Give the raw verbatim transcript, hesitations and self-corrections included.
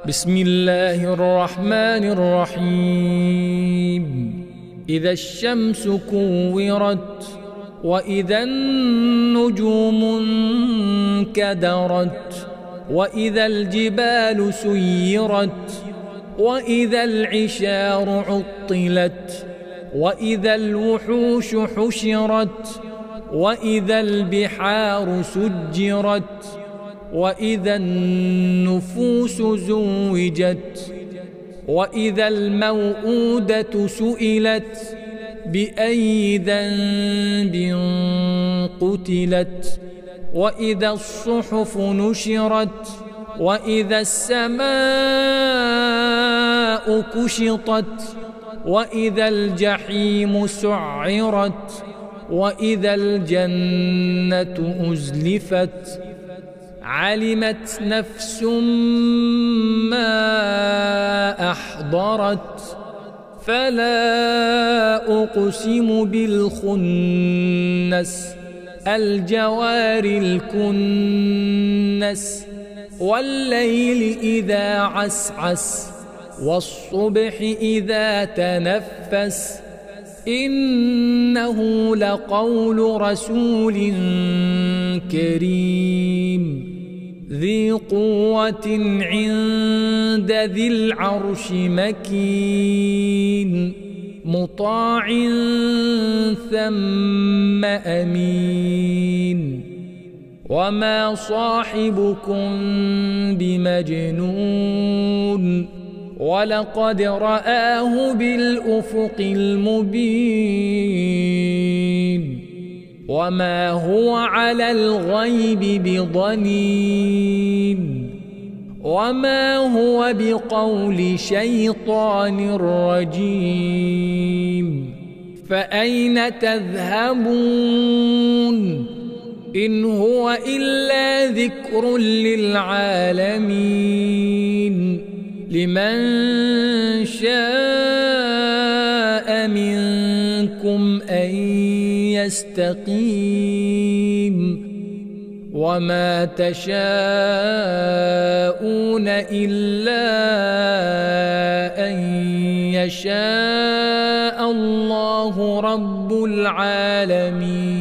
بسم الله الرحمن الرحيم إذا الشمس كورت وإذا النجوم انكدرت وإذا الجبال سيرت وإذا العشار عطلت وإذا الوحوش حشرت وإذا البحار سجرت وإذا النفوس زوجت وإذا الموءودة سئلت بأي ذنب قتلت وإذا الصحف نشرت وإذا السماء كشطت وإذا الجحيم سعرت وإذا الجنة أزلفت علمت نفس ما أحضرت فلا أقسم بالخنس الجوار الكنس والليل إذا عسعس والصبح إذا تنفس إنه لقول رسول كريم ذي قوة عند ذي العرش مكين مطاع ثم أمين وما صاحبكم بمجنون ولقد رآه بالأفق المبين وما هو على الغيب بضنين وما هو بقول شيطان رجيم فأين تذهبون إن هو إلا ذكر للعالمين لمن شاء منكم أن يستقيم وما تشاءون إلا أن يشاء الله رب العالمين.